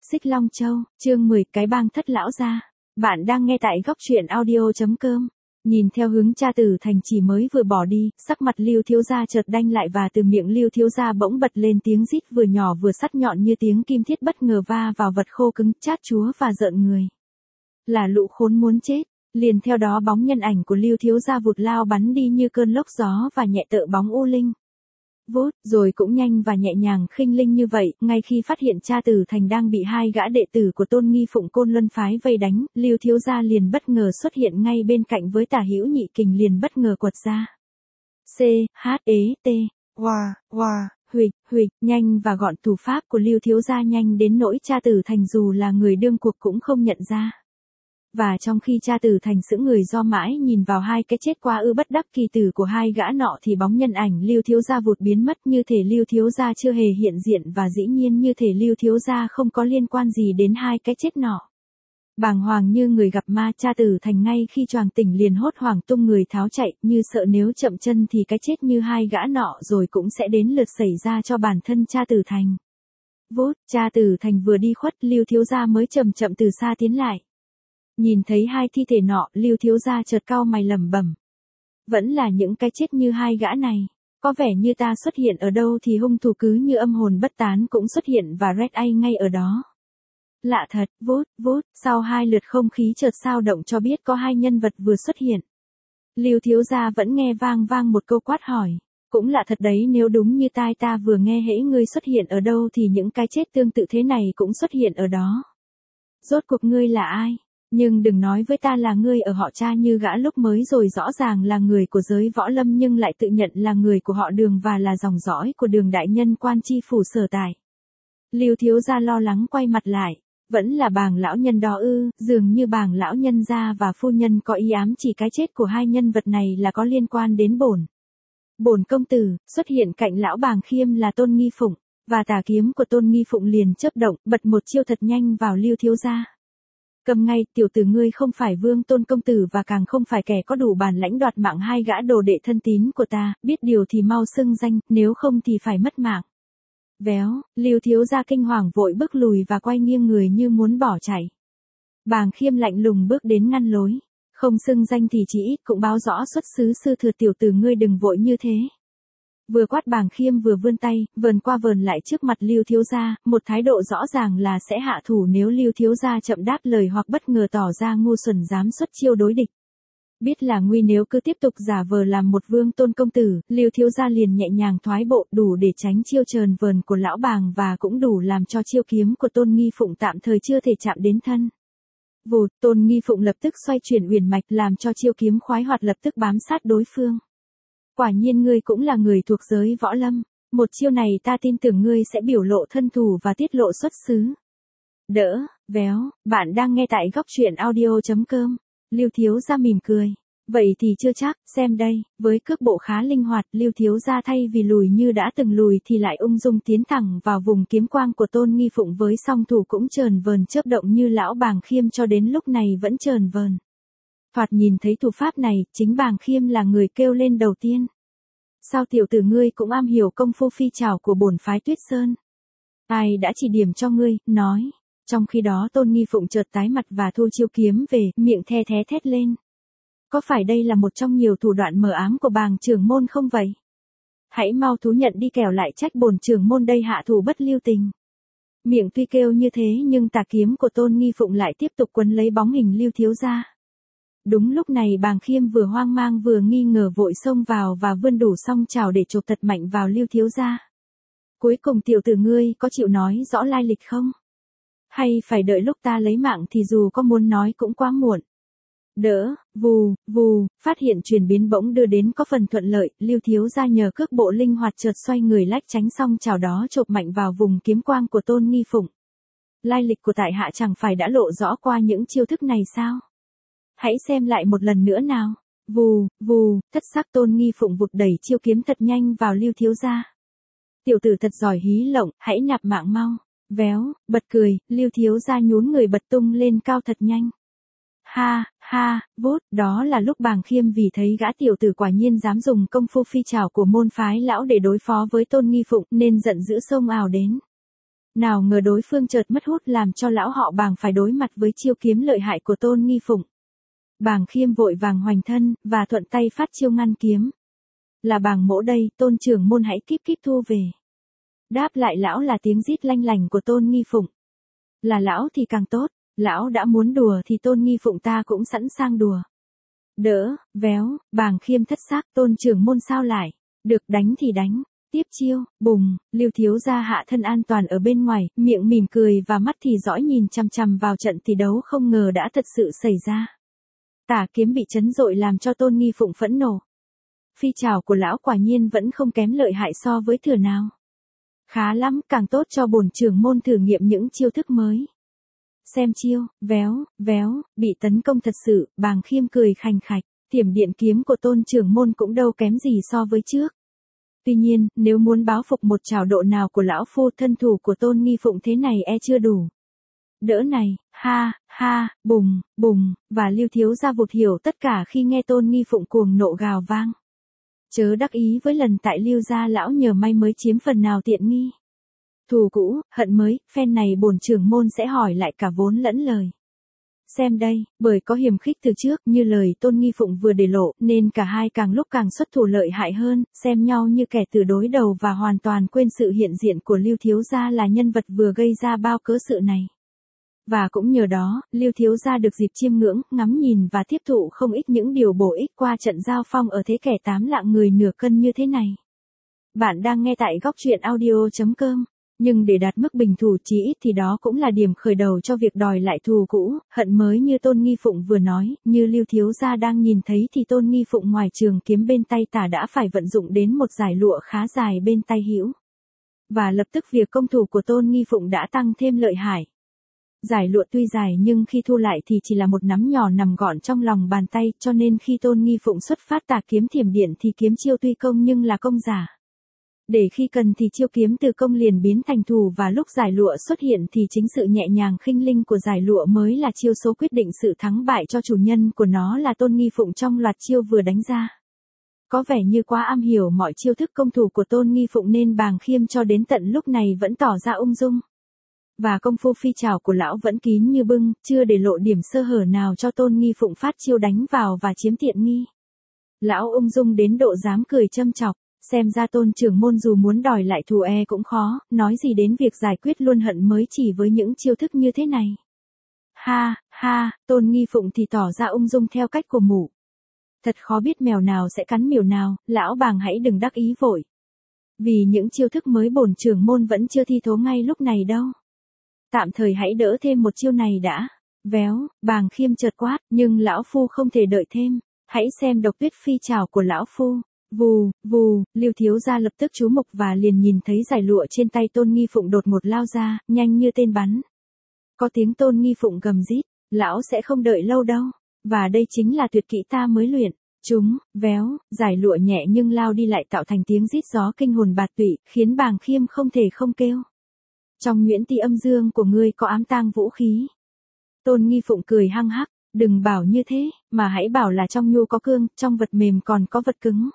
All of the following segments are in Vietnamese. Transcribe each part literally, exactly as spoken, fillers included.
Xích Long Châu, chương mười, cái bang thất lão gia. Bạn đang nghe tại góc truyện audio chấm com. Nhìn theo hướng cha Tử Thành chỉ mới vừa bỏ đi, sắc mặt Lưu thiếu gia chợt đanh lại và từ miệng Lưu thiếu gia bỗng bật lên tiếng rít vừa nhỏ vừa sắc nhọn như tiếng kim thiết bất ngờ va vào vật khô cứng, chát chúa và rợn người. Là lũ khốn muốn chết. Liền theo đó bóng nhân ảnh của Lưu thiếu gia vụt lao bắn đi như cơn lốc gió và nhẹ tựa bóng u linh. Vút, rồi cũng nhanh và nhẹ nhàng khinh linh như vậy, ngay khi phát hiện cha Tử Thành đang bị hai gã đệ tử của Tôn Nghi Phụng Côn Luân phái vây đánh, Lưu thiếu gia liền bất ngờ xuất hiện ngay bên cạnh với Tả Hữu Nhị Kình liền bất ngờ quật ra. C, H, E, T, Wow, wow, huỵch, huỵch, nhanh và gọn thủ pháp của Lưu thiếu gia nhanh đến nỗi cha Tử Thành dù là người đương cuộc cũng không nhận ra. Và trong khi cha Tử Thành sững người do mãi nhìn vào hai cái chết quá ư bất đắc kỳ tử của hai gã nọ thì bóng nhân ảnh Lưu thiếu gia vụt biến mất như thể Lưu thiếu gia chưa hề hiện diện và dĩ nhiên như thể Lưu thiếu gia không có liên quan gì đến hai cái chết nọ. Bàng hoàng như người gặp ma, cha Tử Thành ngay khi choàng tỉnh liền hốt hoảng tung người tháo chạy, như sợ nếu chậm chân thì cái chết như hai gã nọ rồi cũng sẽ đến lượt xảy ra cho bản thân cha Tử Thành. Vút, cha Tử Thành vừa đi khuất, Lưu thiếu gia mới chậm chậm từ xa tiến lại. Nhìn thấy hai thi thể nọ, Lưu thiếu gia chợt cau mày lẩm bẩm. Vẫn là những cái chết như hai gã này. Có vẻ như ta xuất hiện ở đâu thì hung thủ cứ như âm hồn bất tán cũng xuất hiện và rét ai ngay ở đó. Lạ thật, vút, vút, sau hai lượt không khí chợt sao động cho biết có hai nhân vật vừa xuất hiện. Lưu thiếu gia vẫn nghe vang vang một câu quát hỏi. Cũng lạ thật đấy, nếu đúng như tai ta vừa nghe hễ ngươi xuất hiện ở đâu thì những cái chết tương tự thế này cũng xuất hiện ở đó. Rốt cuộc ngươi là ai? Nhưng đừng nói với ta là ngươi ở họ cha như gã lúc mới rồi, rõ ràng là người của giới võ lâm nhưng lại tự nhận là người của họ Đường và là dòng dõi của Đường đại nhân quan chi phủ sở tại. Lưu thiếu gia lo lắng quay mặt lại, vẫn là Bàng lão nhân đó ư? Dường như Bàng lão nhân gia và phu nhân có ý ám chỉ cái chết của hai nhân vật này là có liên quan đến bổn. Bổn công tử. Xuất hiện cạnh lão Bàng Khiêm là Tôn Nghi Phụng, và tà kiếm của Tôn Nghi Phụng liền chớp động, bật một chiêu thật nhanh vào Lưu thiếu gia. Cầm ngay, tiểu tử ngươi không phải Vương Tôn công tử và càng không phải kẻ có đủ bản lãnh đoạt mạng hai gã đồ đệ thân tín của ta, biết điều thì mau xưng danh, nếu không thì phải mất mạng. Véo, Lưu thiếu gia kinh hoàng vội bước lùi và quay nghiêng người như muốn bỏ chạy. Bàng Khiêm lạnh lùng bước đến ngăn lối. Không xưng danh thì chỉ ít cũng báo rõ xuất xứ, sư thừa tiểu tử ngươi đừng vội như thế. Vừa quát Bàng Khiêm vừa vươn tay, vờn qua vờn lại trước mặt Lưu thiếu gia, một thái độ rõ ràng là sẽ hạ thủ nếu Lưu thiếu gia chậm đáp lời hoặc bất ngờ tỏ ra ngu xuẩn dám xuất chiêu đối địch. Biết là nguy nếu cứ tiếp tục giả vờ làm một Vương Tôn công tử, Lưu thiếu gia liền nhẹ nhàng thoái bộ đủ để tránh chiêu trờn vờn của lão Bàng và cũng đủ làm cho chiêu kiếm của Tôn Nghi Phụng tạm thời chưa thể chạm đến thân. Vụt, Tôn Nghi Phụng lập tức xoay chuyển uyển mạch làm cho chiêu kiếm khoái hoạt lập tức bám sát đối phương. Quả nhiên ngươi cũng là người thuộc giới võ lâm, một chiêu này ta tin tưởng ngươi sẽ biểu lộ thân thủ và tiết lộ xuất xứ. Đỡ, véo, bạn đang nghe tại góc truyện audio chấm com. Lưu thiếu gia mỉm cười. Vậy thì chưa chắc, xem đây, với cước bộ khá linh hoạt, Lưu thiếu gia thay vì lùi như đã từng lùi thì lại ung dung tiến thẳng vào vùng kiếm quang của Tôn Nghi Phụng với song thủ cũng chờn vờn chớp động như lão Bàng Khiêm cho đến lúc này vẫn chờn vờn. Thoạt nhìn thấy thủ pháp này, chính Bàng Khiêm là người kêu lên đầu tiên. Sao tiểu tử ngươi cũng am hiểu công phu phi trảo của bổn phái Tuyết Sơn? Ai đã chỉ điểm cho ngươi? Nói. Trong khi đó Tôn Nghi Phụng chợt tái mặt và thu chiêu kiếm về, miệng the thé thét lên. Có phải đây là một trong nhiều thủ đoạn mờ ám của Bàng trưởng môn không vậy? Hãy mau thú nhận đi kẻo lại trách bổn trưởng môn đây hạ thủ bất lưu tình. Miệng tuy kêu như thế nhưng tà kiếm của Tôn Nghi Phụng lại tiếp tục quấn lấy bóng hình Lưu thiếu gia. Đúng lúc này Bàng Khiêm vừa hoang mang vừa nghi ngờ vội xông vào và vươn đủ song chảo để chộp thật mạnh vào Lưu thiếu gia. Cuối cùng tiểu tử ngươi có chịu nói rõ lai lịch không? Hay phải đợi lúc ta lấy mạng thì dù có muốn nói cũng quá muộn. Đỡ, vù, vù, phát hiện chuyển biến bỗng đưa đến có phần thuận lợi, Lưu thiếu gia nhờ cước bộ linh hoạt chợt xoay người lách tránh song chảo đó chộp mạnh vào vùng kiếm quang của Tôn Nghi Phụng. Lai lịch của tại hạ chẳng phải đã lộ rõ qua những chiêu thức này sao? Hãy xem lại một lần nữa nào. Vù, vù, thất sắc Tôn Nghi Phụng vụt đẩy chiêu kiếm thật nhanh vào Lưu thiếu gia. Tiểu tử thật giỏi hí lộng, hãy nạp mạng mau. Véo, bật cười, Lưu thiếu gia nhún người bật tung lên cao thật nhanh. Ha, ha, vút, đó là lúc Bàng Khiêm vì thấy gã tiểu tử quả nhiên dám dùng công phu phi trảo của môn phái lão để đối phó với Tôn Nghi Phụng nên giận dữ xông ào đến. Nào ngờ đối phương chợt mất hút làm cho lão họ Bàng phải đối mặt với chiêu kiếm lợi hại của Tôn Nghi Phụng. Bàng Khiêm vội vàng hoành thân, và thuận tay phát chiêu ngăn kiếm. Là Bàng mỗ đây, Tôn trưởng môn hãy kíp kíp thu về. Đáp lại lão là tiếng rít lanh lành của Tôn Nghi Phụng. Là lão thì càng tốt, lão đã muốn đùa thì Tôn Nghi Phụng ta cũng sẵn sàng đùa. Đỡ, véo, Bàng Khiêm thất xác, Tôn trưởng môn sao lại, được đánh thì đánh. Tiếp chiêu, bùng, Lưu thiếu gia hạ thân an toàn ở bên ngoài, miệng mỉm cười và mắt thì dõi nhìn chằm chằm vào trận thi đấu không ngờ đã thật sự xảy ra. Tả kiếm bị chấn dội làm cho Tôn Nghi Phụng phẫn nộ. Phi trảo của lão quả nhiên vẫn không kém lợi hại so với thừa nào. Khá lắm, càng tốt cho bổn trưởng môn thử nghiệm những chiêu thức mới. Xem chiêu, véo, véo, bị tấn công thật sự, Bàng Khiêm cười khành khạch, thiểm điện kiếm của Tôn trưởng môn cũng đâu kém gì so với trước. Tuy nhiên, nếu muốn báo phục một trảo độ nào của lão phu, thân thủ của Tôn Nghi Phụng thế này e chưa đủ. Đỡ này, ha, ha, bùng, bùng, và Lưu thiếu gia vụt hiểu tất cả khi nghe Tôn Nghi Phụng cuồng nộ gào vang. Chớ đắc ý với lần tại Lưu gia lão nhờ may mới chiếm phần nào tiện nghi. Thù cũ, hận mới, phen này bổn trưởng môn sẽ hỏi lại cả vốn lẫn lời. Xem đây, bởi có hiềm khích từ trước như lời Tôn Nghi Phụng vừa để lộ, nên cả hai càng lúc càng xuất thủ lợi hại hơn, xem nhau như kẻ từ đối đầu và hoàn toàn quên sự hiện diện của Lưu thiếu gia là nhân vật vừa gây ra bao cớ sự này. Và cũng nhờ đó, Lưu thiếu gia được dịp chiêm ngưỡng, ngắm nhìn và tiếp thụ không ít những điều bổ ích qua trận giao phong ở thế kẻ tám lạng người nửa cân như thế này. Bạn đang nghe tại góc truyện audio chấm com. Nhưng để đạt mức bình thủ chí ít thì đó cũng là điểm khởi đầu cho việc đòi lại thù cũ, hận mới như Tôn Nghi Phụng vừa nói, như Lưu thiếu gia đang nhìn thấy thì Tôn Nghi Phụng ngoài trường kiếm bên tay tả đã phải vận dụng đến một dải lụa khá dài bên tay hữu. Và lập tức việc công thủ của Tôn Nghi Phụng đã tăng thêm lợi hại. Dải lụa tuy dài nhưng khi thu lại thì chỉ là một nắm nhỏ nằm gọn trong lòng bàn tay, cho nên khi Tôn Nghi Phụng xuất phát tà kiếm thiểm điện thì kiếm chiêu tuy công nhưng là công giả. Để khi cần thì chiêu kiếm từ công liền biến thành thù, và lúc giải lụa xuất hiện thì chính sự nhẹ nhàng khinh linh của giải lụa mới là chiêu số quyết định sự thắng bại cho chủ nhân của nó là Tôn Nghi Phụng trong loạt chiêu vừa đánh ra. Có vẻ như quá am hiểu mọi chiêu thức công thủ của Tôn Nghi Phụng nên Bàng Khiêm cho đến tận lúc này vẫn tỏ ra ung dung. Và công phu phi trảo của lão vẫn kín như bưng, chưa để lộ điểm sơ hở nào cho Tôn Nghi Phụng phát chiêu đánh vào và chiếm tiện nghi. Lão ung dung đến độ dám cười châm chọc. Xem ra Tôn trưởng môn dù muốn đòi lại thù e cũng khó, nói gì đến việc giải quyết luôn hận mới chỉ với những chiêu thức như thế này. Ha, ha, Tôn Nghi Phụng thì tỏ ra ung dung theo cách của mụ. Thật khó biết mèo nào sẽ cắn miều nào, lão Bàng hãy đừng đắc ý vội. Vì những chiêu thức mới bổn trưởng môn vẫn chưa thi thố ngay lúc này đâu. Tạm thời hãy đỡ thêm một chiêu này đã. Véo, Bàng Khiêm chợt quát, nhưng lão phu không thể đợi thêm. Hãy xem độc tuyết phi trảo của lão phu. Vù, vù, Lưu thiếu gia lập tức chú mục và liền nhìn thấy giải lụa trên tay Tôn Nghi Phụng đột ngột lao ra, nhanh như tên bắn. Có tiếng Tôn Nghi Phụng gầm rít, lão sẽ không đợi lâu đâu, và đây chính là tuyệt kỹ ta mới luyện. Chúng, véo, giải lụa nhẹ nhưng lao đi lại tạo thành tiếng rít gió kinh hồn bạt tụy, khiến Bàng Khiêm không thể không kêu. Trong nhuyễn ti âm dương của ngươi có ám tang vũ khí. Tôn Nghi Phụng cười hăng hắc, đừng bảo như thế, mà hãy bảo là trong nhu có cương, trong vật mềm còn có vật cứng.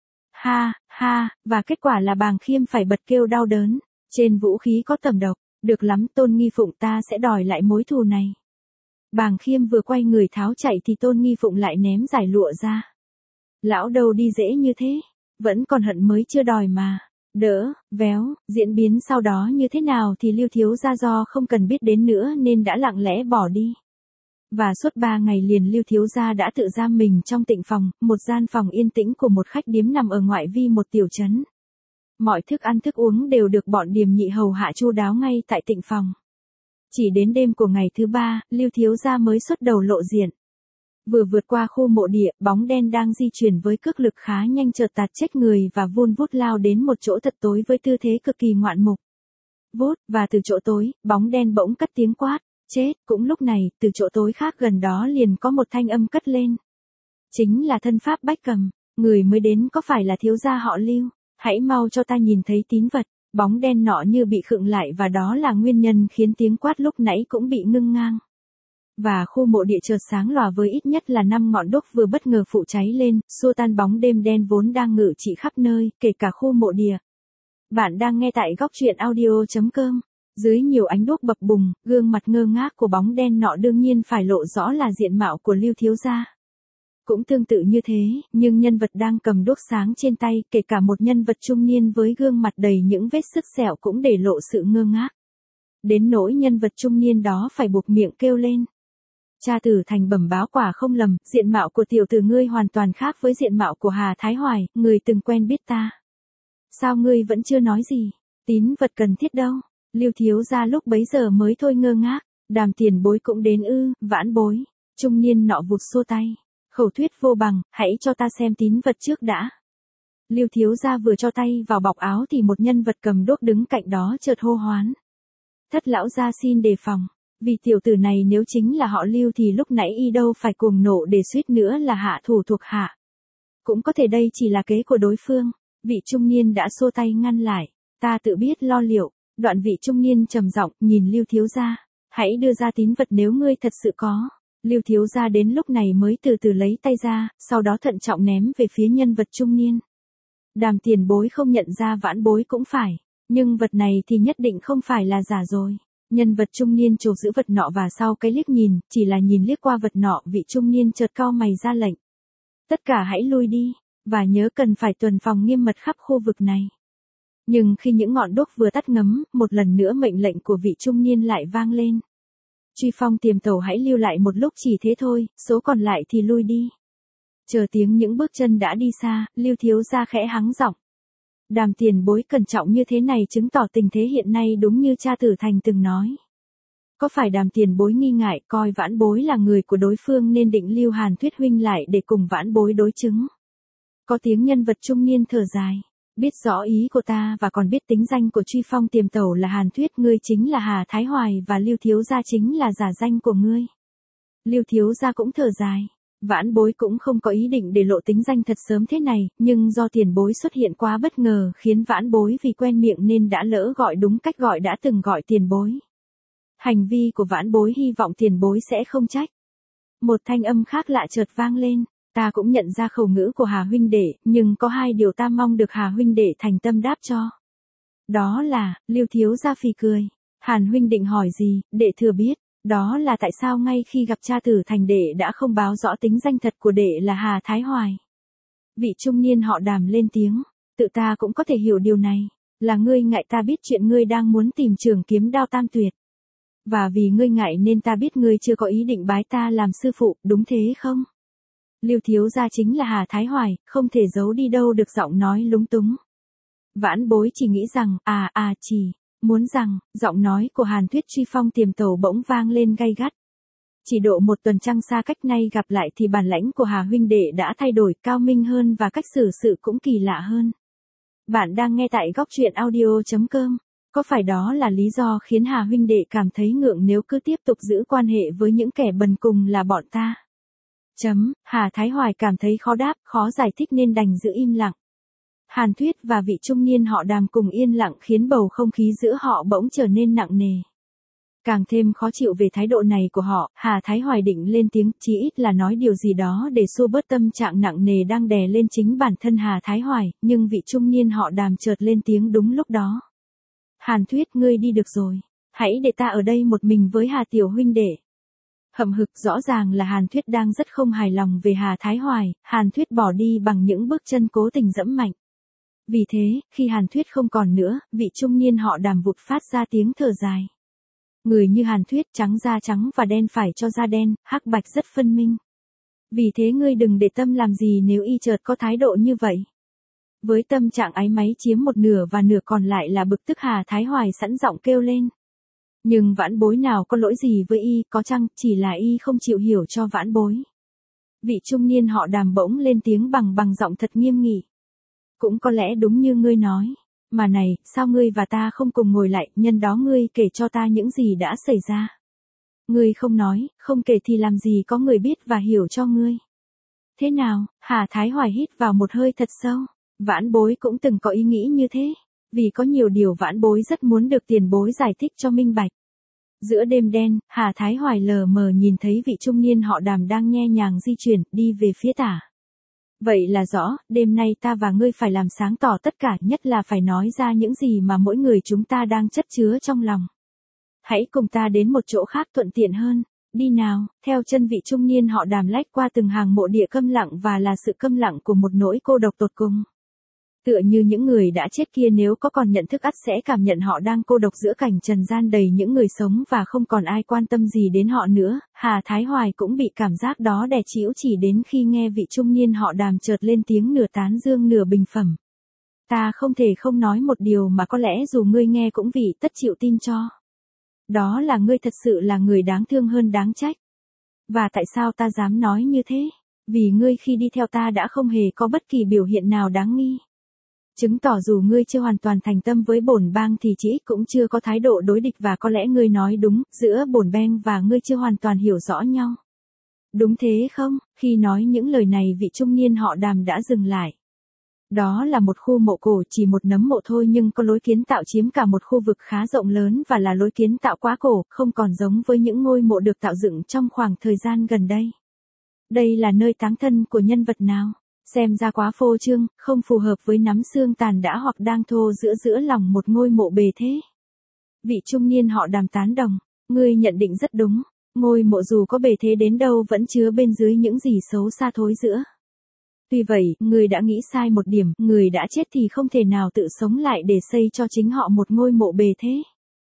Ha, ha, và kết quả là Bàng Khiêm phải bật kêu đau đớn. Trên vũ khí có tầm độc, được lắm Tôn Nghi Phụng, ta sẽ đòi lại mối thù này. Bàng Khiêm vừa quay người tháo chạy thì Tôn Nghi Phụng lại ném giải lụa ra. Lão đâu đi dễ như thế, vẫn còn hận mới chưa đòi mà. Đỡ, véo, diễn biến sau đó như thế nào thì Lưu thiếu gia do không cần biết đến nữa nên đã lặng lẽ bỏ đi. Và suốt ba ngày liền Lưu thiếu gia đã tự giam mình trong tịnh phòng, một gian phòng yên tĩnh của một khách điếm nằm ở ngoại vi một tiểu trấn. Mọi thức ăn thức uống đều được bọn điềm nhị hầu hạ chu đáo ngay tại tịnh phòng. Chỉ đến đêm của ngày thứ ba, Lưu thiếu gia mới xuất đầu lộ diện. Vừa vượt qua khu mộ địa, bóng đen đang di chuyển với cước lực khá nhanh chợt tạt chết người và vun vút lao đến một chỗ thật tối với tư thế cực kỳ ngoạn mục. Vút, và từ chỗ tối, bóng đen bỗng cất tiếng quát. Chết, cũng lúc này, từ chỗ tối khác gần đó liền có một thanh âm cất lên. Chính là thân pháp Bách Cầm, người mới đến có phải là thiếu gia họ Lưu, hãy mau cho ta nhìn thấy tín vật. Bóng đen nọ như bị khựng lại và đó là nguyên nhân khiến tiếng quát lúc nãy cũng bị ngưng ngang. Và khu mộ địa chợt sáng lòa với ít nhất là năm ngọn đuốc vừa bất ngờ phụ cháy lên, xua tan bóng đêm đen vốn đang ngự trị khắp nơi, kể cả khu mộ địa. Bạn đang nghe tại góc truyện audio chấm com. Dưới nhiều ánh đuốc bập bùng, gương mặt ngơ ngác của bóng đen nọ đương nhiên phải lộ rõ là diện mạo của Lưu thiếu gia. Cũng tương tự như thế, nhưng nhân vật đang cầm đuốc sáng trên tay, kể cả một nhân vật trung niên với gương mặt đầy những vết sức sẹo cũng để lộ sự ngơ ngác. Đến nỗi nhân vật trung niên đó phải buộc miệng kêu lên. Cha Tử Thành bẩm báo quả không lầm, diện mạo của tiểu tử ngươi hoàn toàn khác với diện mạo của Hà Thái Hoài, người từng quen biết ta. Sao ngươi vẫn chưa nói gì? Tín vật cần thiết đâu? Lưu thiếu gia lúc bấy giờ mới thôi ngơ ngác. Đàm tiền bối cũng đến ư? Vãn bối. Trung niên nọ vụt xua tay. Khẩu thuyết vô bằng, hãy cho ta xem tín vật trước đã. Lưu thiếu gia vừa cho tay vào bọc áo thì một nhân vật cầm đuốc đứng cạnh đó chợt hô hoán. Thất lão gia xin đề phòng. Vì tiểu tử này nếu chính là họ Lưu thì lúc nãy y đâu phải cuồng nộ để suýt nữa là hạ thủ thuộc hạ. Cũng có thể đây chỉ là kế của đối phương. Vị trung niên đã xua tay ngăn lại. Ta tự biết lo liệu. Đoạn vị trung niên trầm giọng nhìn Lưu thiếu gia. Hãy đưa ra tín vật nếu ngươi thật sự có. Lưu thiếu gia đến lúc này mới từ từ lấy tay ra, sau đó thận trọng ném về phía nhân vật trung niên. Đàm tiền bối không nhận ra vãn bối cũng phải. Nhưng vật này thì nhất định không phải là giả rồi. Nhân vật trung niên chộp giữ vật nọ và sau cái liếc nhìn, chỉ là nhìn liếc qua vật nọ vị trung niên chợt cau mày ra lệnh. Tất cả hãy lui đi, và nhớ cần phải tuần phòng nghiêm mật khắp khu vực này. Nhưng khi những ngọn đuốc vừa tắt ngấm, một lần nữa mệnh lệnh của vị trung niên lại vang lên. Truy Phong Tiềm Tẩu hãy lưu lại một lúc chỉ thế thôi, số còn lại thì lui đi. Chờ tiếng những bước chân đã đi xa, Lưu thiếu gia khẽ hắng giọng. Đàm tiền bối cẩn trọng như thế này chứng tỏ tình thế hiện nay đúng như cha Tử Thành từng nói. Có phải đàm tiền bối nghi ngại coi vãn bối là người của đối phương nên định lưu Hàn Thuyết huynh lại để cùng vãn bối đối chứng? Có tiếng nhân vật trung niên thở dài. Biết rõ ý của ta và còn biết tính danh của Truy Phong Tiềm Tẩu là Hàn Thuyết, ngươi chính là Hà Thái Hoài và Lưu thiếu gia chính là giả danh của ngươi. Lưu thiếu gia cũng thở dài. Vãn bối cũng không có ý định để lộ tính danh thật sớm thế này, nhưng do tiền bối xuất hiện quá bất ngờ khiến vãn bối vì quen miệng nên đã lỡ gọi đúng cách gọi đã từng gọi tiền bối. Hành vi của vãn bối hy vọng tiền bối sẽ không trách. Một thanh âm khác lạ chợt vang lên. Ta cũng nhận ra khẩu ngữ của Hà huynh đệ, nhưng có hai điều ta mong được Hà huynh đệ thành tâm đáp cho. Đó là, Lưu thiếu gia phì cười. Hàn huynh định hỏi gì, đệ thừa biết. Đó là tại sao ngay khi gặp cha Tử Thành đệ đã không báo rõ tính danh thật của đệ là Hà Thái Hoài. Vị trung niên họ Đàm lên tiếng. Tự ta cũng có thể hiểu điều này. Là ngươi ngại ta biết chuyện ngươi đang muốn tìm trường kiếm đao tam tuyệt. Và vì ngươi ngại nên ta biết ngươi chưa có ý định bái ta làm sư phụ, đúng thế không? Lưu thiếu gia chính là Hà Thái Hoài, không thể giấu đi đâu được giọng nói lúng túng. Vãn bối chỉ nghĩ rằng, à à chỉ, muốn rằng, giọng nói của Hàn Thuyết Truy Phong Tiềm Tẩu bỗng vang lên gay gắt. Chỉ độ một tuần trăng xa cách nay gặp lại thì bản lãnh của Hà huynh đệ đã thay đổi cao minh hơn và cách xử sự cũng kỳ lạ hơn. Bạn đang nghe tại góc truyện audio chấm com. Có phải đó là lý do khiến Hà huynh đệ cảm thấy ngượng nếu cứ tiếp tục giữ quan hệ với những kẻ bần cùng là bọn ta? Chấm, Hà Thái Hoài cảm thấy khó đáp, khó giải thích nên đành giữ im lặng. Hàn Thuyết và vị trung niên họ Đàm cùng yên lặng khiến bầu không khí giữa họ bỗng trở nên nặng nề. Càng thêm khó chịu về thái độ này của họ, Hà Thái Hoài định lên tiếng, chí ít là nói điều gì đó để xua bớt tâm trạng nặng nề đang đè lên chính bản thân Hà Thái Hoài, nhưng vị trung niên họ Đàm chợt lên tiếng đúng lúc đó. Hàn Thuyết, ngươi đi được rồi, hãy để ta ở đây một mình với Hà tiểu huynh đệ. Hậm hực, rõ ràng là Hàn Thuyết đang rất không hài lòng về Hà Thái Hoài, Hàn Thuyết bỏ đi bằng những bước chân cố tình dẫm mạnh. Vì thế, khi Hàn Thuyết không còn nữa, vị trung niên họ Đàm vụt phát ra tiếng thở dài. Người như Hàn Thuyết trắng da trắng và đen phải cho da đen, hắc bạch rất phân minh. Vì thế ngươi đừng để tâm làm gì nếu y chợt có thái độ như vậy. Với tâm trạng áy náy chiếm một nửa và nửa còn lại là bực tức, Hà Thái Hoài sẵn giọng kêu lên. Nhưng vãn bối nào có lỗi gì với y, có chăng chỉ là y không chịu hiểu cho vãn bối. Vị trung niên họ Đàm bỗng lên tiếng bằng bằng giọng thật nghiêm nghị. Cũng có lẽ đúng như ngươi nói. Mà này, sao ngươi và ta không cùng ngồi lại, nhân đó ngươi kể cho ta những gì đã xảy ra. Ngươi không nói, không kể thì làm gì có người biết và hiểu cho ngươi. Thế nào? Hà Thái Hoài hít vào một hơi thật sâu. Vãn bối cũng từng có ý nghĩ như thế. Vì có nhiều điều vãn bối rất muốn được tiền bối giải thích cho minh bạch. Giữa đêm đen, Hà Thái Hoài lờ mờ nhìn thấy vị trung niên họ Đàm đang nhẹ nhàng di chuyển, đi về phía tả. Vậy là rõ, đêm nay ta và ngươi phải làm sáng tỏ tất cả, nhất là phải nói ra những gì mà mỗi người chúng ta đang chất chứa trong lòng. hãy cùng ta đến một chỗ khác thuận tiện hơn. Đi nào, theo chân vị trung niên họ Đàm lách qua từng hàng mộ địa câm lặng và là sự câm lặng của một nỗi cô độc tột cùng. Tựa như những người đã chết kia nếu có còn nhận thức ắt sẽ cảm nhận họ đang cô độc giữa cảnh trần gian đầy những người sống và không còn ai quan tâm gì đến họ nữa. Hà Thái Hoài cũng bị cảm giác đó đè chĩu chỉ đến khi nghe vị trung niên họ Đàm chợt lên tiếng nửa tán dương nửa bình phẩm. Ta không thể không nói một điều mà có lẽ dù ngươi nghe cũng vì tất chịu tin cho. Đó là ngươi thật sự là người đáng thương hơn đáng trách. Và tại sao ta dám nói như thế? Vì ngươi khi đi theo ta đã không hề có bất kỳ biểu hiện nào đáng nghi. Chứng tỏ dù ngươi chưa hoàn toàn thành tâm với bổn bang thì chỉ ít cũng chưa có thái độ đối địch và có lẽ ngươi nói đúng, giữa bổn bang và ngươi chưa hoàn toàn hiểu rõ nhau. Đúng thế không? Khi nói những lời này vị trung niên họ Đàm đã dừng lại. Đó là một khu mộ cổ chỉ một nấm mộ thôi nhưng có lối kiến tạo chiếm cả một khu vực khá rộng lớn và là lối kiến tạo quá cổ, không còn giống với những ngôi mộ được tạo dựng trong khoảng thời gian gần đây. Đây là nơi táng thân của nhân vật nào? Xem ra quá phô trương, không phù hợp với nắm xương tàn đã hoặc đang thô giữa giữa lòng một ngôi mộ bề thế. Vị trung niên họ Đàm tán đồng, ngươi nhận định rất đúng, ngôi mộ dù có bề thế đến đâu vẫn chứa bên dưới những gì xấu xa thối rữa. Tuy vậy, người đã nghĩ sai một điểm, người đã chết thì không thể nào tự sống lại để xây cho chính họ một ngôi mộ bề thế.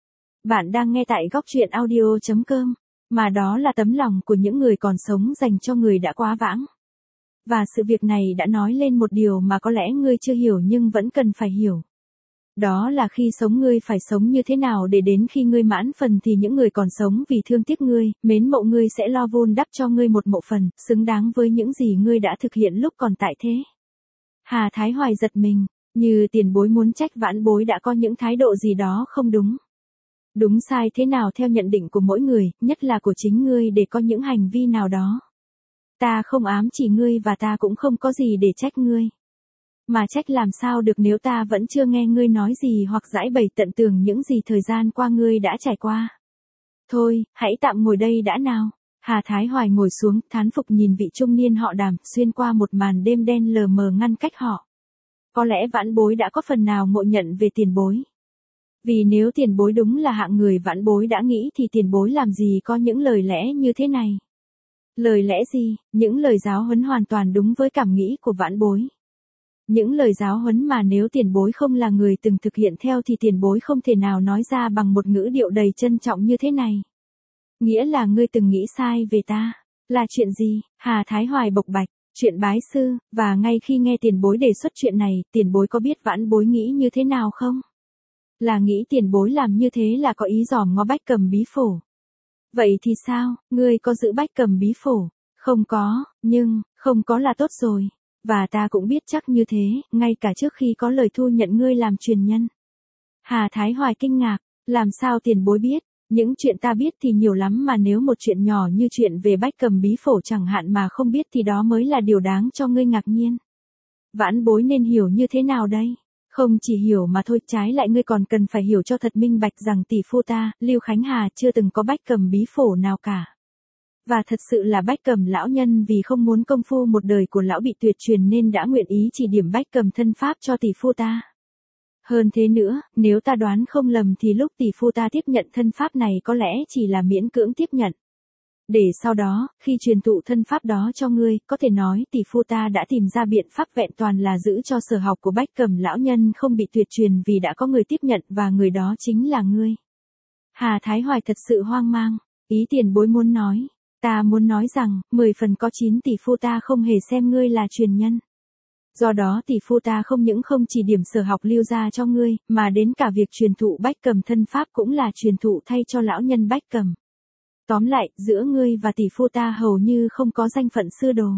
Bạn đang nghe tại góc truyện audio chấm com, mà đó là tấm lòng của những người còn sống dành cho người đã quá vãng. Và sự việc này đã nói lên một điều mà có lẽ ngươi chưa hiểu nhưng vẫn cần phải hiểu. Đó là khi sống ngươi phải sống như thế nào để đến khi ngươi mãn phần thì những người còn sống vì thương tiếc ngươi, mến mộ ngươi sẽ lo vun đắp cho ngươi một mộ phần, xứng đáng với những gì ngươi đã thực hiện lúc còn tại thế. Hà Thái Hoài giật mình, như tiền bối muốn trách vãn bối đã có những thái độ gì đó không đúng. Đúng sai thế nào theo nhận định của mỗi người, nhất là của chính ngươi để có những hành vi nào đó. Ta không ám chỉ ngươi và ta cũng không có gì để trách ngươi. Mà trách làm sao được nếu ta vẫn chưa nghe ngươi nói gì hoặc giải bày tận tường những gì thời gian qua ngươi đã trải qua. Thôi, hãy tạm ngồi đây đã nào. Hà Thái Hoài ngồi xuống, thán phục nhìn vị trung niên họ Đàm, xuyên qua một màn đêm đen lờ mờ ngăn cách họ. Có lẽ vãn bối đã có phần nào ngộ nhận về tiền bối. Vì nếu tiền bối đúng là hạng người vãn bối đã nghĩ thì tiền bối làm gì có những lời lẽ như thế này. Lời lẽ gì? Những lời giáo huấn hoàn toàn đúng với cảm nghĩ của vãn bối. Những lời giáo huấn mà nếu tiền bối không là người từng thực hiện theo thì tiền bối không thể nào nói ra bằng một ngữ điệu đầy trân trọng như thế này. Nghĩa là ngươi từng nghĩ sai về ta. Là chuyện gì? Hà Thái Hoài bộc bạch, chuyện bái sư, và ngay khi nghe tiền bối đề xuất chuyện này, tiền bối có biết vãn bối nghĩ như thế nào không? Là nghĩ tiền bối làm như thế là có ý giòm ngó Bách Cầm Bí Phổ. Vậy thì sao, ngươi có giữ Bách Cầm Bí Phổ? Không có, nhưng, không có là tốt rồi. Và ta cũng biết chắc như thế, ngay cả trước khi có lời thu nhận ngươi làm truyền nhân. Hà Thái Hoài kinh ngạc, làm sao tiền bối biết? Những chuyện ta biết thì nhiều lắm mà nếu một chuyện nhỏ như chuyện về Bách Cầm Bí Phổ chẳng hạn mà không biết thì đó mới là điều đáng cho ngươi ngạc nhiên. Vãn bối nên hiểu như thế nào đây? Không chỉ hiểu mà thôi, trái lại ngươi còn cần phải hiểu cho thật minh bạch rằng tỷ phu ta, Lưu Khánh Hà chưa từng có Bách Cầm Bí Phổ nào cả. Và thật sự là Bách Cầm lão nhân vì không muốn công phu một đời của lão bị tuyệt truyền nên đã nguyện ý chỉ điểm Bách Cầm thân pháp cho tỷ phu ta. Hơn thế nữa, nếu ta đoán không lầm thì lúc tỷ phu ta tiếp nhận thân pháp này có lẽ chỉ là miễn cưỡng tiếp nhận. Để sau đó, khi truyền thụ thân pháp đó cho ngươi, có thể nói tỷ phu ta đã tìm ra biện pháp vẹn toàn là giữ cho sở học của Bách Cầm lão nhân không bị tuyệt truyền vì đã có người tiếp nhận và người đó chính là ngươi. Hà Thái Hoài thật sự hoang mang, ý tiền bối muốn nói. Ta muốn nói rằng, mười phần có chín tỷ phu ta không hề xem ngươi là truyền nhân. Do đó tỷ phu ta không những không chỉ điểm sở học Lưu ra cho ngươi, mà đến cả việc truyền thụ Bách Cầm thân pháp cũng là truyền thụ thay cho lão nhân Bách Cầm. Tóm lại, giữa ngươi và tỷ phu ta hầu như không có danh phận sư đồ.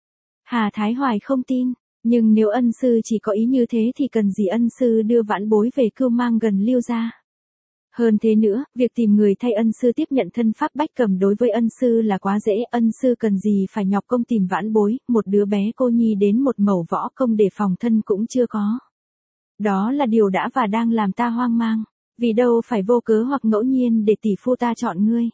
Hà Thái Hoài không tin, nhưng nếu ân sư chỉ có ý như thế thì cần gì ân sư đưa vãn bối về Cưu Mang gần Lưu ra. Hơn thế nữa, việc tìm người thay ân sư tiếp nhận thân pháp Bách Cầm đối với ân sư là quá dễ, ân sư cần gì phải nhọc công tìm vãn bối, một đứa bé cô nhi đến một mẩu võ công để phòng thân cũng chưa có. Đó là điều đã và đang làm ta hoang mang, vì đâu phải vô cớ hoặc ngẫu nhiên để tỷ phu ta chọn ngươi.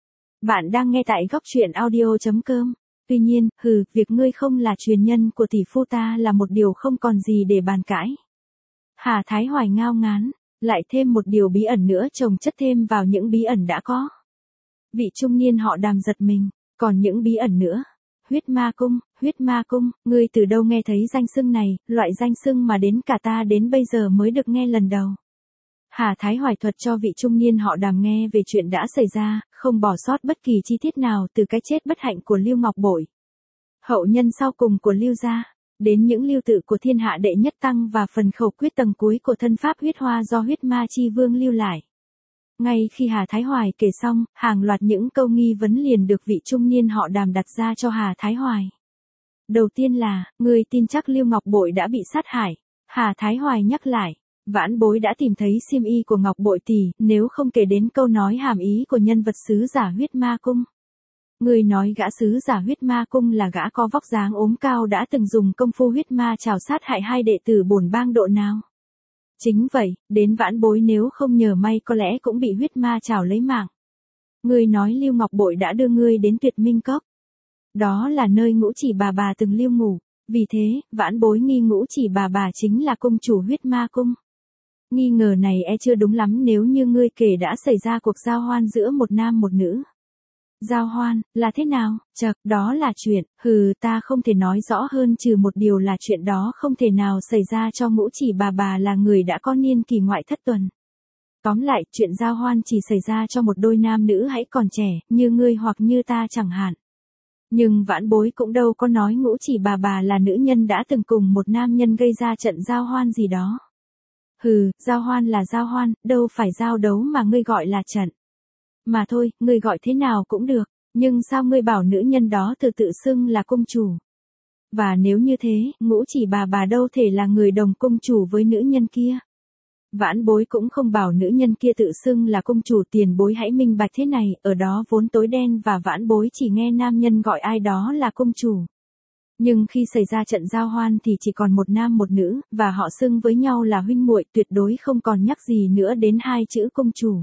Bạn đang nghe tại góc truyện audio chấm com. Tuy nhiên, hừ, việc ngươi không là truyền nhân của tỷ phu ta là một điều không còn gì để bàn cãi. Hà Thái Hoài ngao ngán. Lại thêm một điều bí ẩn nữa chồng chất thêm vào những bí ẩn đã có. Vị trung niên họ Đàm giật mình, còn những bí ẩn nữa. Huyết ma cung, huyết ma cung, ngươi từ đâu nghe thấy danh xưng này, loại danh xưng mà đến cả ta đến bây giờ mới được nghe lần đầu. Hà Thái Hoài thuật cho vị trung niên họ Đàm nghe về chuyện đã xảy ra, không bỏ sót bất kỳ chi tiết nào từ cái chết bất hạnh của Lưu Ngọc Bội, hậu nhân sau cùng của Lưu gia, đến những lưu tự của thiên hạ đệ nhất tăng và phần khẩu quyết tầng cuối của thân pháp huyết hoa do huyết ma chi vương lưu lại. Ngay khi Hà Thái Hoài kể xong, hàng loạt những câu nghi vấn liền được vị trung niên họ Đàm đặt ra cho Hà Thái Hoài. Đầu tiên là, người tin chắc Lưu Ngọc Bội đã bị sát hại. Hà Thái Hoài nhắc lại, vãn bối đã tìm thấy xiêm y của Ngọc Bội tỷ, nếu không kể đến câu nói hàm ý của nhân vật sứ giả huyết ma cung. Người nói gã sứ giả huyết ma cung là gã có vóc dáng ốm cao đã từng dùng công phu huyết ma trảo sát hại hai đệ tử bổn bang độ nào. Chính vậy, đến vãn bối nếu không nhờ may có lẽ cũng bị huyết ma trảo lấy mạng. Người nói Lưu Ngọc Bội đã đưa ngươi đến Tuyệt Minh Cốc. Đó là nơi Ngũ Chỉ bà bà từng lưu ngủ, vì thế, vãn bối nghi Ngũ Chỉ bà bà chính là cung chủ huyết ma cung. Nghi ngờ này e chưa đúng lắm nếu như ngươi kể đã xảy ra cuộc giao hoan giữa một nam một nữ. Giao hoan, là thế nào? Chậc, đó là chuyện, hừ, ta không thể nói rõ hơn trừ một điều là chuyện đó không thể nào xảy ra cho Ngũ Chỉ bà bà là người đã có niên kỳ ngoại thất tuần. Tóm lại, chuyện giao hoan chỉ xảy ra cho một đôi nam nữ hãy còn trẻ, như ngươi hoặc như ta chẳng hạn. Nhưng vãn bối cũng đâu có nói Ngũ Chỉ bà bà là nữ nhân đã từng cùng một nam nhân gây ra trận giao hoan gì đó. Hừ, giao hoan là giao hoan, đâu phải giao đấu mà ngươi gọi là trận. Mà thôi, ngươi gọi thế nào cũng được, nhưng sao ngươi bảo nữ nhân đó tự tự xưng là cung chủ? Và nếu như thế, Ngũ Chỉ bà bà đâu thể là người đồng cung chủ với nữ nhân kia. Vãn bối cũng không bảo nữ nhân kia tự xưng là cung chủ, tiền bối hãy minh bạch thế này, ở đó vốn tối đen và vãn bối chỉ nghe nam nhân gọi ai đó là cung chủ. Nhưng khi xảy ra trận giao hoan thì chỉ còn một nam một nữ, và họ xưng với nhau là huynh muội, tuyệt đối không còn nhắc gì nữa đến hai chữ cung chủ.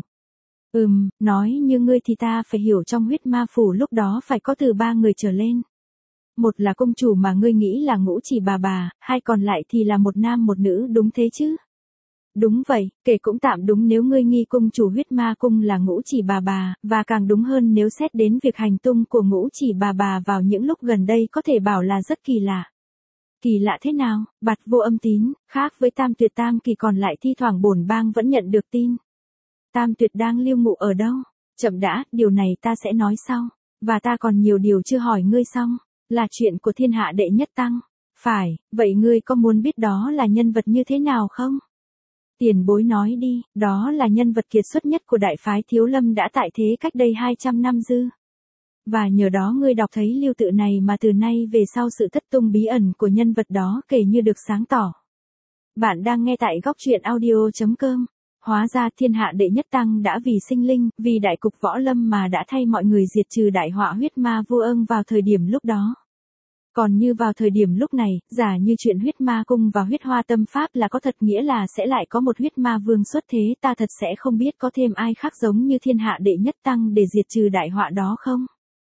Ừm, nói như ngươi thì ta phải hiểu trong huyết ma phủ lúc đó phải có từ ba người trở lên. Một là cung chủ mà ngươi nghĩ là Ngũ Chỉ bà bà, hai còn lại thì là một nam một nữ, đúng thế chứ? Đúng vậy, kể cũng tạm đúng nếu ngươi nghi cung chủ huyết ma cung là Ngũ Chỉ bà bà, và càng đúng hơn nếu xét đến việc hành tung của Ngũ Chỉ bà bà vào những lúc gần đây có thể bảo là rất kỳ lạ. Kỳ lạ thế nào? Bạt Vô Âm Tín, khác với Tam Tuyệt Tam Kỳ còn lại thi thoảng bổn bang vẫn nhận được tin. Tam Tuyệt đang lưu ngụ ở đâu? Chậm đã, điều này ta sẽ nói sau, và ta còn nhiều điều chưa hỏi ngươi xong, là chuyện của thiên hạ đệ nhất tăng. Phải, vậy ngươi có muốn biết đó là nhân vật như thế nào không? Tiền bối nói đi, đó là nhân vật kiệt xuất nhất của đại phái Thiếu Lâm đã tại thế cách đây hai trăm năm dư. Và nhờ đó ngươi đọc thấy lưu tự này mà từ nay về sau sự thất tung bí ẩn của nhân vật đó kể như được sáng tỏ. Bạn đang nghe tại góc truyện audio chấm com. Hóa ra thiên hạ đệ nhất tăng đã vì sinh linh, vì đại cục võ lâm mà đã thay mọi người diệt trừ đại họa huyết ma vô ưng vào thời điểm lúc đó. Còn như vào thời điểm lúc này, giả như chuyện huyết ma cung và huyết hoa tâm pháp là có thật, nghĩa là sẽ lại có một huyết ma vương xuất thế, ta thật sẽ không biết có thêm ai khác giống như thiên hạ đệ nhất tăng để diệt trừ đại họa đó không?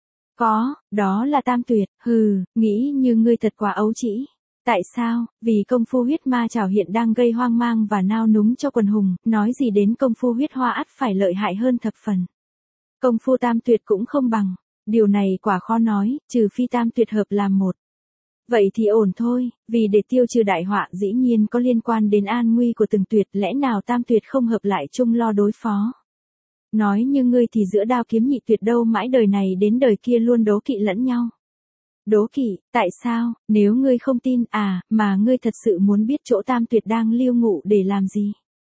Có, đó là Tam Tuyệt, hừ, nghĩ như ngươi thật quá ấu trĩ. Tại sao? Vì công phu huyết ma trảo hiện đang gây hoang mang và nao núng cho quần hùng, nói gì đến công phu huyết hoa ắt phải lợi hại hơn thập phần. Công phu Tam Tuyệt cũng không bằng, điều này quả khó nói, trừ phi Tam Tuyệt hợp làm một. Vậy thì ổn thôi, vì để tiêu trừ đại họa dĩ nhiên có liên quan đến an nguy của từng tuyệt, lẽ nào Tam Tuyệt không hợp lại chung lo đối phó. Nói như ngươi thì giữa đao kiếm nhị tuyệt đâu mãi đời này đến đời kia luôn đố kỵ lẫn nhau. Đố kỵ, tại sao, nếu ngươi không tin, à, mà ngươi thật sự muốn biết chỗ Tam Tuyệt đang lưu ngụ để làm gì?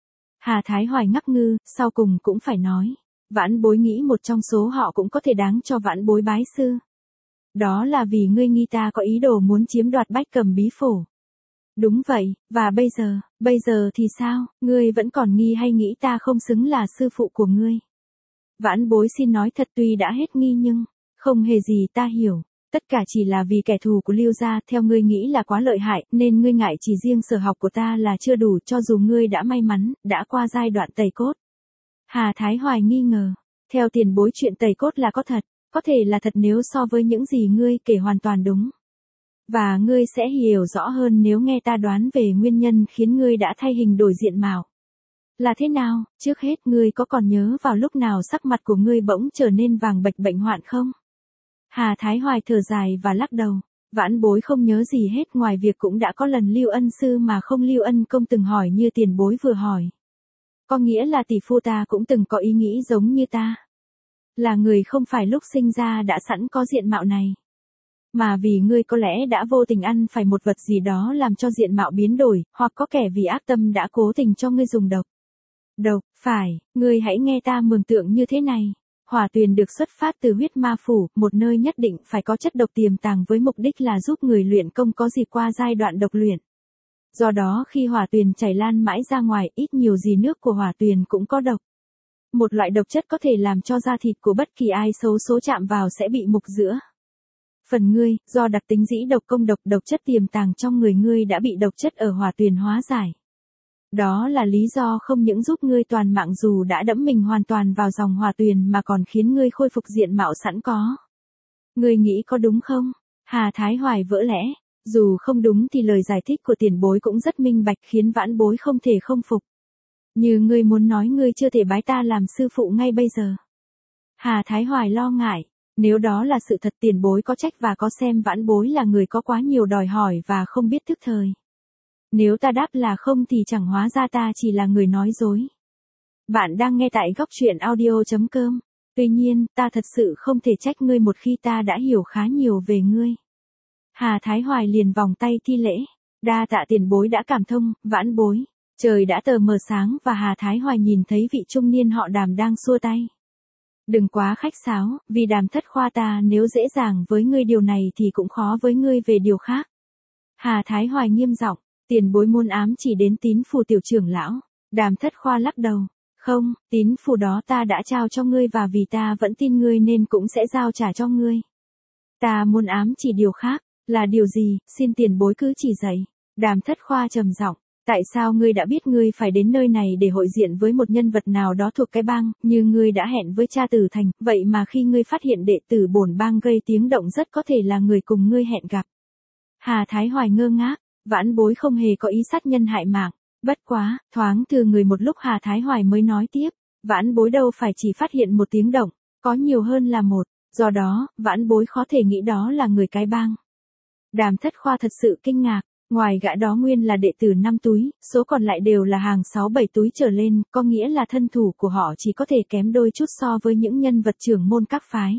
Hà Thái Hoài ngắc ngư, sau cùng cũng phải nói. Vãn bối nghĩ một trong số họ cũng có thể đáng cho vãn bối bái sư. Đó là vì ngươi nghi ta có ý đồ muốn chiếm đoạt Bách Cầm Bí Phổ. Đúng vậy, và bây giờ, bây giờ thì sao, ngươi vẫn còn nghi hay nghĩ ta không xứng là sư phụ của ngươi? Vãn bối xin nói thật, tuy đã hết nghi nhưng, không hề gì, ta hiểu. Tất cả chỉ là vì kẻ thù của Lưu gia theo ngươi nghĩ là quá lợi hại, nên ngươi ngại chỉ riêng sở học của ta là chưa đủ, cho dù ngươi đã may mắn, đã qua giai đoạn tẩy cốt. Hà Thái Hoài nghi ngờ, theo tiền bối chuyện tẩy cốt là có thật, có thể là thật nếu so với những gì ngươi kể hoàn toàn đúng. Và ngươi sẽ hiểu rõ hơn nếu nghe ta đoán về nguyên nhân khiến ngươi đã thay hình đổi diện mạo. Là thế nào, trước hết ngươi có còn nhớ vào lúc nào sắc mặt của ngươi bỗng trở nên vàng bệch bệnh hoạn không? Hà Thái Hoài thở dài và lắc đầu. Vãn bối không nhớ gì hết ngoài việc cũng đã có lần Lưu Ân sư mà không Lưu Ân công từng hỏi như tiền bối vừa hỏi. Có nghĩa là tỷ phu ta cũng từng có ý nghĩ giống như ta. Là người không phải lúc sinh ra đã sẵn có diện mạo này. Mà vì ngươi có lẽ đã vô tình ăn phải một vật gì đó làm cho diện mạo biến đổi, hoặc có kẻ vì ác tâm đã cố tình cho ngươi dùng độc. Độc, phải, ngươi hãy nghe ta mường tượng như thế này. Hỏa tuyền được xuất phát từ huyết ma phủ, một nơi nhất định phải có chất độc tiềm tàng với mục đích là giúp người luyện công có dịp qua giai đoạn độc luyện. Do đó khi hỏa tuyền chảy lan mãi ra ngoài, ít nhiều gì nước của hỏa tuyền cũng có độc. Một loại độc chất có thể làm cho da thịt của bất kỳ ai xấu số chạm vào sẽ bị mục rữa. Phần ngươi, do đặc tính dĩ độc công độc, độc chất tiềm tàng trong người ngươi đã bị độc chất ở hỏa tuyền hóa giải. Đó là lý do không những giúp ngươi toàn mạng dù đã đẫm mình hoàn toàn vào dòng hỏa tuyền mà còn khiến ngươi khôi phục diện mạo sẵn có. Ngươi nghĩ có đúng không? Hà Thái Hoài vỡ lẽ, dù không đúng thì lời giải thích của tiền bối cũng rất minh bạch khiến vãn bối không thể không phục. Như ngươi muốn nói ngươi chưa thể bái ta làm sư phụ ngay bây giờ. Hà Thái Hoài lo ngại, nếu đó là sự thật tiền bối có trách và có xem vãn bối là người có quá nhiều đòi hỏi và không biết thức thời. Nếu ta đáp là không thì chẳng hóa ra ta chỉ là người nói dối. Bạn đang nghe tại góc truyện audio chấm com. Tuy nhiên, ta thật sự không thể trách ngươi một khi ta đã hiểu khá nhiều về ngươi. Hà Thái Hoài liền vòng tay thi lễ. Đa tạ tiền bối đã cảm thông, vãn bối. Trời đã tờ mờ sáng và Hà Thái Hoài nhìn thấy vị trung niên họ Đàm đang xua tay. Đừng quá khách sáo, vì Đàm thất khoa ta nếu dễ dàng với ngươi điều này thì cũng khó với ngươi về điều khác. Hà Thái Hoài nghiêm giọng. Tiền bối môn ám chỉ đến tín phù tiểu trưởng lão. Đàm thất khoa lắc đầu. Không, tín phù đó ta đã trao cho ngươi và vì ta vẫn tin ngươi nên cũng sẽ giao trả cho ngươi. Ta môn ám chỉ điều khác, là điều gì, xin tiền bối cứ chỉ dạy. Đàm thất khoa trầm giọng. Tại sao ngươi đã biết ngươi phải đến nơi này để hội diện với một nhân vật nào đó thuộc cái bang, như ngươi đã hẹn với cha Tử Thành, vậy mà khi ngươi phát hiện đệ tử bổn bang gây tiếng động rất có thể là người cùng ngươi hẹn gặp. Hà Thái Hoài ngơ ngác. Vãn bối không hề có ý sát nhân hại mạng, bất quá, thoáng từ người một lúc Hà Thái Hoài mới nói tiếp, vãn bối đâu phải chỉ phát hiện một tiếng động, có nhiều hơn là một, do đó, vãn bối khó thể nghĩ đó là người cái bang. Đàm thất khoa thật sự kinh ngạc, ngoài gã đó nguyên là đệ tử năm túi, số còn lại đều là hàng sáu bảy túi trở lên, có nghĩa là thân thủ của họ chỉ có thể kém đôi chút so với những nhân vật trưởng môn các phái.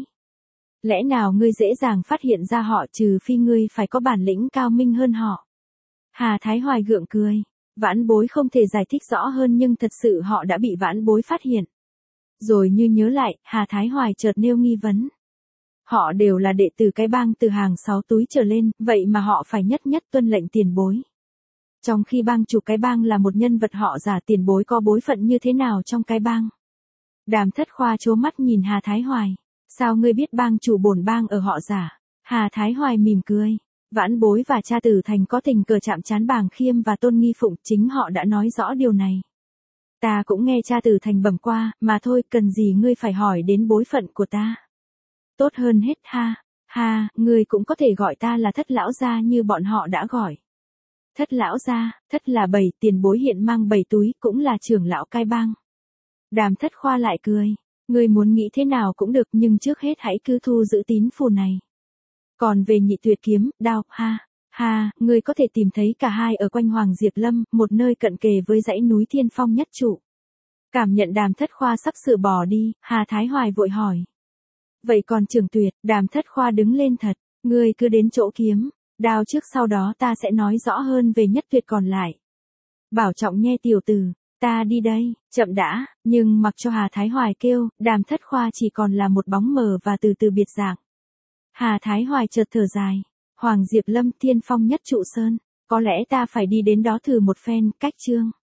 Lẽ nào ngươi dễ dàng phát hiện ra họ trừ phi ngươi phải có bản lĩnh cao minh hơn họ? Hà Thái Hoài gượng cười, vãn bối không thể giải thích rõ hơn nhưng thật sự họ đã bị vãn bối phát hiện. Rồi như nhớ lại, Hà Thái Hoài chợt nêu nghi vấn. Họ đều là đệ tử cái bang từ hàng sáu túi trở lên, vậy mà họ phải nhất nhất tuân lệnh tiền bối. Trong khi bang chủ cái bang là một nhân vật họ giả, tiền bối có bối phận như thế nào trong cái bang? Đàm thất khoa trố mắt nhìn Hà Thái Hoài. Sao ngươi biết bang chủ bổn bang ở họ giả? Hà Thái Hoài mỉm cười. Vãn bối và cha Tử Thành có tình cờ chạm trán Bàng Khiêm và Tôn Nghi Phụng, chính họ đã nói rõ điều này. Ta cũng nghe cha Tử Thành bẩm qua, mà thôi, cần gì ngươi phải hỏi đến bối phận của ta. Tốt hơn hết ha, ha, ngươi cũng có thể gọi ta là Thất lão gia như bọn họ đã gọi. Thất lão gia, Thất là bảy, tiền bối hiện mang bảy túi, cũng là trưởng lão cai bang. Đàm thất khoa lại cười, ngươi muốn nghĩ thế nào cũng được nhưng trước hết hãy cứ thu giữ tín phù này. Còn về nhị tuyệt kiếm, đao, ha, ha, ngươi có thể tìm thấy cả hai ở quanh Hoàng Diệp Lâm, một nơi cận kề với dãy núi Thiên Phong Nhất Trụ. Cảm nhận Đàm thất khoa sắp sửa bỏ đi, Hà Thái Hoài vội hỏi. Vậy còn Trường Tuyệt? Đàm thất khoa đứng lên thật, ngươi cứ đến chỗ kiếm, đao trước, sau đó ta sẽ nói rõ hơn về nhất tuyệt còn lại. Bảo trọng nghe tiểu tử, ta đi đây, chậm đã, nhưng mặc cho Hà Thái Hoài kêu, Đàm thất khoa chỉ còn là một bóng mờ và từ từ biệt dạng. Hà Thái Hoài chợt thở dài, Hoàng Diệp Lâm, Thiên Phong Nhất Trụ Sơn, có lẽ ta phải đi đến đó thử một phen, cách chương.